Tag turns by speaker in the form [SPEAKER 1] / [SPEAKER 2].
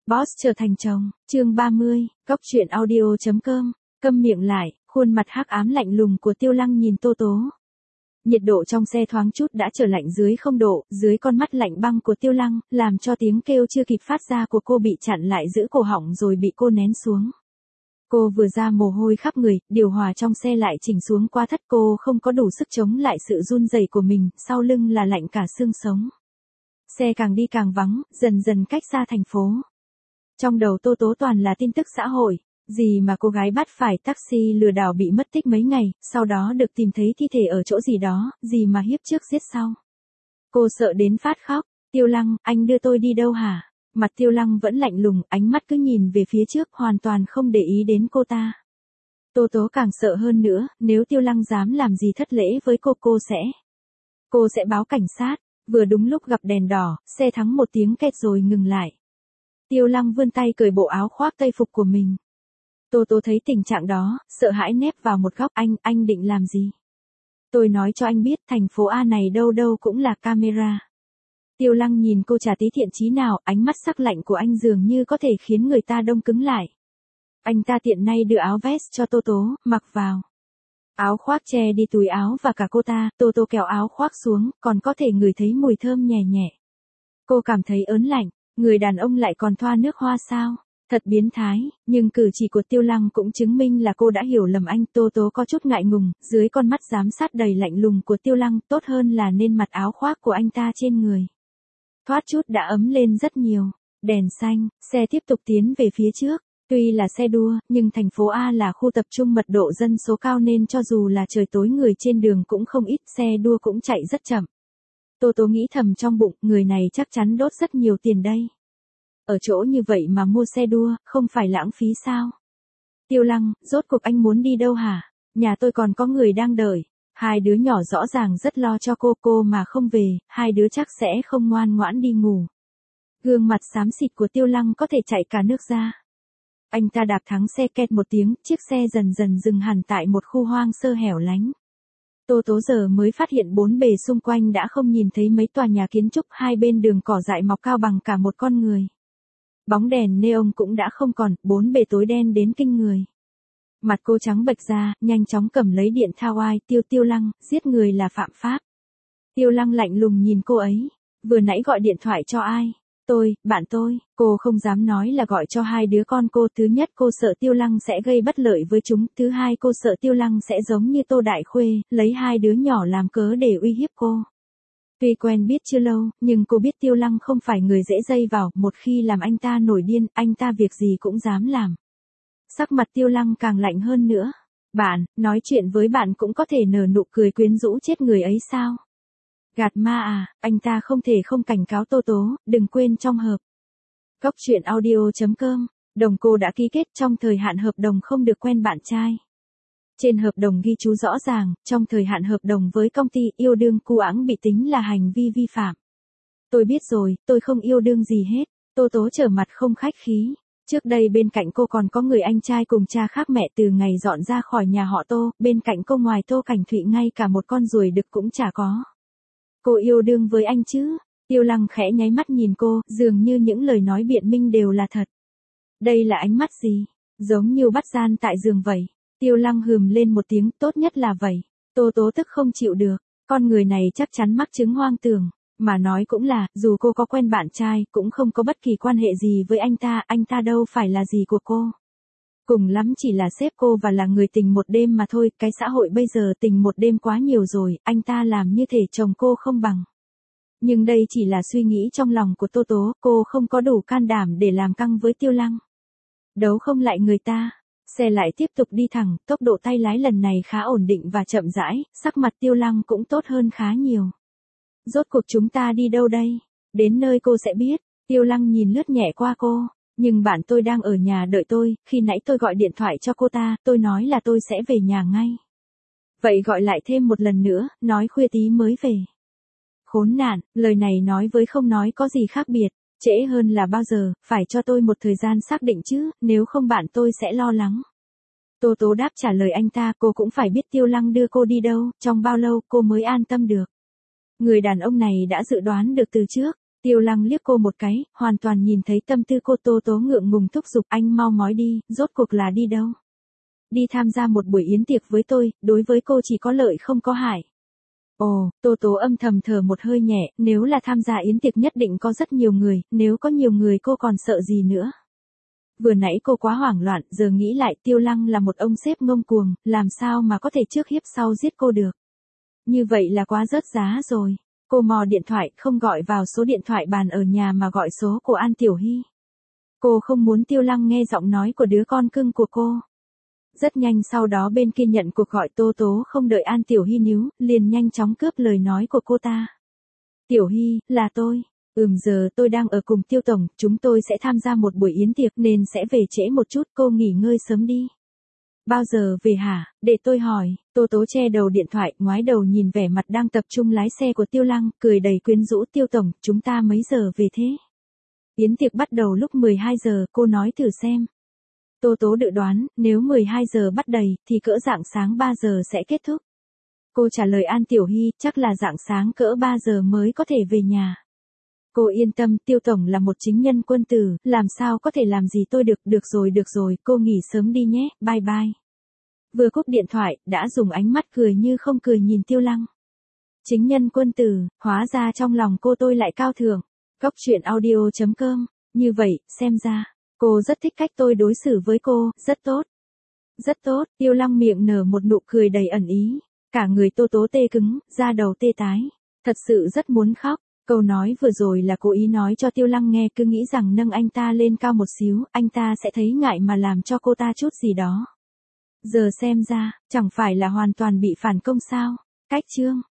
[SPEAKER 1] Boss trở thành chồng, chương 30, Góc truyện audio.com, câm miệng lại, khuôn mặt hắc ám lạnh lùng của Tiêu Lăng nhìn Tô Tố. Nhiệt độ trong xe thoáng chút đã trở lạnh dưới 0 độ, dưới con mắt lạnh băng của Tiêu Lăng, làm cho tiếng kêu chưa kịp phát ra của cô bị chặn lại giữ cổ họng rồi bị cô nén xuống. Cô vừa ra mồ hôi khắp người, điều hòa trong xe lại chỉnh xuống quá thất, cô không có đủ sức chống lại sự run rẩy của mình, sau lưng là lạnh cả xương sống. Xe càng đi càng vắng, dần dần cách xa thành phố. Trong đầu Tô Tố toàn là tin tức xã hội, gì mà cô gái bắt phải taxi lừa đảo bị mất tích mấy ngày, sau đó được tìm thấy thi thể ở chỗ gì đó, gì mà hiếp trước giết sau. Cô sợ đến phát khóc. Tiêu Lăng, anh đưa tôi đi đâu hả? Mặt Tiêu Lăng vẫn lạnh lùng, ánh mắt cứ nhìn về phía trước, hoàn toàn không để ý đến cô ta. Tô Tố càng sợ hơn nữa, nếu Tiêu Lăng dám làm gì thất lễ với cô sẽ báo cảnh sát. Vừa đúng lúc gặp đèn đỏ, xe thắng một tiếng két rồi ngừng lại. Tiêu Lăng vươn tay cởi bộ áo khoác tây phục của mình. Tô Tố thấy tình trạng đó, sợ hãi nép vào một góc. Anh định làm gì? Tôi nói cho anh biết, thành phố A này đâu đâu cũng là camera. Tiêu Lăng nhìn cô chả tí thiện chí nào, ánh mắt sắc lạnh của anh dường như có thể khiến người ta đông cứng lại. Anh ta tiện nay đưa áo vest cho Tô Tố, mặc vào. Áo khoác che đi túi áo và cả cô ta, Tô Tố kéo áo khoác xuống, còn có thể ngửi thấy mùi thơm nhẹ nhẹ. Cô cảm thấy ớn lạnh, người đàn ông lại còn thoa nước hoa sao? Thật biến thái, nhưng cử chỉ của Tiêu Lăng cũng chứng minh là cô đã hiểu lầm anh. Tô Tố có chút ngại ngùng, dưới con mắt giám sát đầy lạnh lùng của Tiêu Lăng, tốt hơn là nên mặc áo khoác của anh ta trên người. Thoát chút đã ấm lên rất nhiều. Đèn xanh, xe tiếp tục tiến về phía trước. Tuy là xe đua, nhưng thành phố A là khu tập trung mật độ dân số cao nên cho dù là trời tối người trên đường cũng không ít, xe đua cũng chạy rất chậm. Tô Tố nghĩ thầm trong bụng, người này chắc chắn đốt rất nhiều tiền đây. Ở chỗ như vậy mà mua xe đua, không phải lãng phí sao? Tiêu Lăng, rốt cuộc anh muốn đi đâu hả? Nhà tôi còn có người đang đợi. Hai đứa nhỏ rõ ràng rất lo cho cô mà không về, hai đứa chắc sẽ không ngoan ngoãn đi ngủ. Gương mặt xám xịt của Tiêu Lăng có thể chảy cả nước ra. Anh ta đạp thắng xe két một tiếng, chiếc xe dần dần dừng hẳn tại một khu hoang sơ hẻo lánh. Tô Tố giờ mới phát hiện bốn bề xung quanh đã không nhìn thấy mấy tòa nhà kiến trúc, hai bên đường cỏ dại mọc cao bằng cả một con người. Bóng đèn neon cũng đã không còn, bốn bề tối đen đến kinh người. Mặt cô trắng bệch ra, nhanh chóng cầm lấy điện thao ai. Tiêu Lăng, giết người là phạm pháp. Tiêu Lăng lạnh lùng nhìn cô ấy. Vừa nãy gọi điện thoại cho ai? Bạn tôi. Cô không dám nói là gọi cho hai đứa con cô. Thứ nhất, cô sợ Tiêu Lăng sẽ gây bất lợi với chúng. Thứ hai, cô sợ Tiêu Lăng sẽ giống như Tô Đại Khuê, lấy hai đứa nhỏ làm cớ để uy hiếp cô. Tuy quen biết chưa lâu, nhưng cô biết Tiêu Lăng không phải người dễ dây vào, một khi làm anh ta nổi điên, anh ta việc gì cũng dám làm. Sắc mặt Tiêu Lăng càng lạnh hơn nữa. Bạn, nói chuyện với bạn cũng có thể nở nụ cười quyến rũ chết người ấy sao? Gạt ma à, anh ta không thể không cảnh cáo Tô Tố, đừng quên trong hợp. Góc truyện audio.com, đồng cô đã ký kết trong thời hạn hợp đồng không được quen bạn trai. Trên hợp đồng ghi chú rõ ràng, trong thời hạn hợp đồng với công ty yêu đương cu ẵng bị tính là hành vi vi phạm. Tôi biết rồi, tôi không yêu đương gì hết. Tô Tố trở mặt không khách khí. Trước đây bên cạnh cô còn có người anh trai cùng cha khác mẹ. Từ ngày dọn ra khỏi nhà họ Tô, bên cạnh cô ngoài Tô Cảnh Thụy ngay cả một con ruồi đực cũng chả có. Cô yêu đương với anh chứ? Tiêu Lăng khẽ nháy mắt nhìn cô, dường như những lời nói biện minh đều là thật. Đây là ánh mắt gì? Giống như bắt gian tại giường vậy. Tiêu Lăng hừm lên một tiếng, tốt nhất là vậy. Tô Tố tức không chịu được, con người này chắc chắn mắc chứng hoang tưởng. Mà nói cũng là, dù cô có quen bạn trai, cũng không có bất kỳ quan hệ gì với anh ta đâu phải là gì của cô. Cùng lắm chỉ là sếp cô và là người tình một đêm mà thôi, cái xã hội bây giờ tình một đêm quá nhiều rồi, anh ta làm như thể chồng cô không bằng. Nhưng đây chỉ là suy nghĩ trong lòng của Tô Tố, cô không có đủ can đảm để làm căng với Tiêu Lăng. Đấu không lại người ta. Xe lại tiếp tục đi thẳng, tốc độ tay lái lần này khá ổn định và chậm rãi, sắc mặt Tiêu Lăng cũng tốt hơn khá nhiều. Rốt cuộc chúng ta đi đâu đây? Đến nơi cô sẽ biết. Tiêu Lăng nhìn lướt nhẹ qua cô. Nhưng bạn tôi đang ở nhà đợi tôi, khi nãy tôi gọi điện thoại cho cô ta, tôi nói là tôi sẽ về nhà ngay. Vậy gọi lại thêm một lần nữa, nói khuya tí mới về. Khốn nạn, lời này nói với không nói có gì khác biệt. Trễ hơn là bao giờ, phải cho tôi một thời gian xác định chứ, nếu không bạn tôi sẽ lo lắng. Tô Tố đáp trả lời anh ta, cô cũng phải biết Tiêu Lăng đưa cô đi đâu, trong bao lâu cô mới an tâm được. Người đàn ông này đã dự đoán được từ trước, Tiêu Lăng liếc cô một cái, hoàn toàn nhìn thấy tâm tư cô. Tô Tố ngượng ngùng thúc giục anh mau nói đi, rốt cuộc là đi đâu? Đi tham gia một buổi yến tiệc với tôi, đối với cô chỉ có lợi không có hại. Ồ, Tô Tố âm thầm thở một hơi nhẹ, nếu là tham gia yến tiệc nhất định có rất nhiều người, nếu có nhiều người cô còn sợ gì nữa. Vừa nãy cô quá hoảng loạn, giờ nghĩ lại Tiêu Lăng là một ông sếp ngông cuồng, làm sao mà có thể trước hiếp sau giết cô được. Như vậy là quá rớt giá rồi. Cô mò điện thoại, không gọi vào số điện thoại bàn ở nhà mà gọi số của An Tiểu Hy. Cô không muốn Tiêu Lăng nghe giọng nói của đứa con cưng của cô. Rất nhanh sau đó bên kia nhận cuộc gọi. Tô Tố không đợi An Tiểu Hy níu, liền nhanh chóng cướp lời nói của cô ta. Tiểu Hy, là tôi. Giờ tôi đang ở cùng Tiêu Tổng, chúng tôi sẽ tham gia một buổi yến tiệc nên sẽ về trễ một chút, cô nghỉ ngơi sớm đi. Bao giờ về hả, để tôi hỏi. Tô Tố che đầu điện thoại, ngoái đầu nhìn vẻ mặt đang tập trung lái xe của Tiêu Lăng, cười đầy quyến rũ. Tiêu Tổng, chúng ta mấy giờ về thế? Yến tiệc bắt đầu lúc 12 giờ, cô nói thử xem. Tô Tố dự đoán, nếu 12 giờ bắt đầy, thì cỡ rạng sáng 3 giờ sẽ kết thúc. Cô trả lời An Tiểu Hy, chắc là rạng sáng cỡ 3 giờ mới có thể về nhà. Cô yên tâm, Tiêu Tổng là một chính nhân quân tử, làm sao có thể làm gì tôi được. Được rồi, cô nghỉ sớm đi nhé, bye bye. Vừa cúp điện thoại, đã dùng ánh mắt cười như không cười nhìn Tiêu Lăng. Chính nhân quân tử, hóa ra trong lòng cô tôi lại cao thượng. Cóc truyện audio.com, như vậy, xem ra, cô rất thích cách tôi đối xử với cô, rất tốt. Rất tốt, Tiêu Lăng miệng nở một nụ cười đầy ẩn ý. Cả người Tô Tố tê cứng, da đầu tê tái. Thật sự rất muốn khóc. Câu nói vừa rồi là cố ý nói cho Tiêu Lăng nghe, cứ nghĩ rằng nâng anh ta lên cao một xíu, anh ta sẽ thấy ngại mà làm cho cô ta chút gì đó. Giờ xem ra, chẳng phải là hoàn toàn bị phản công sao? Cách chương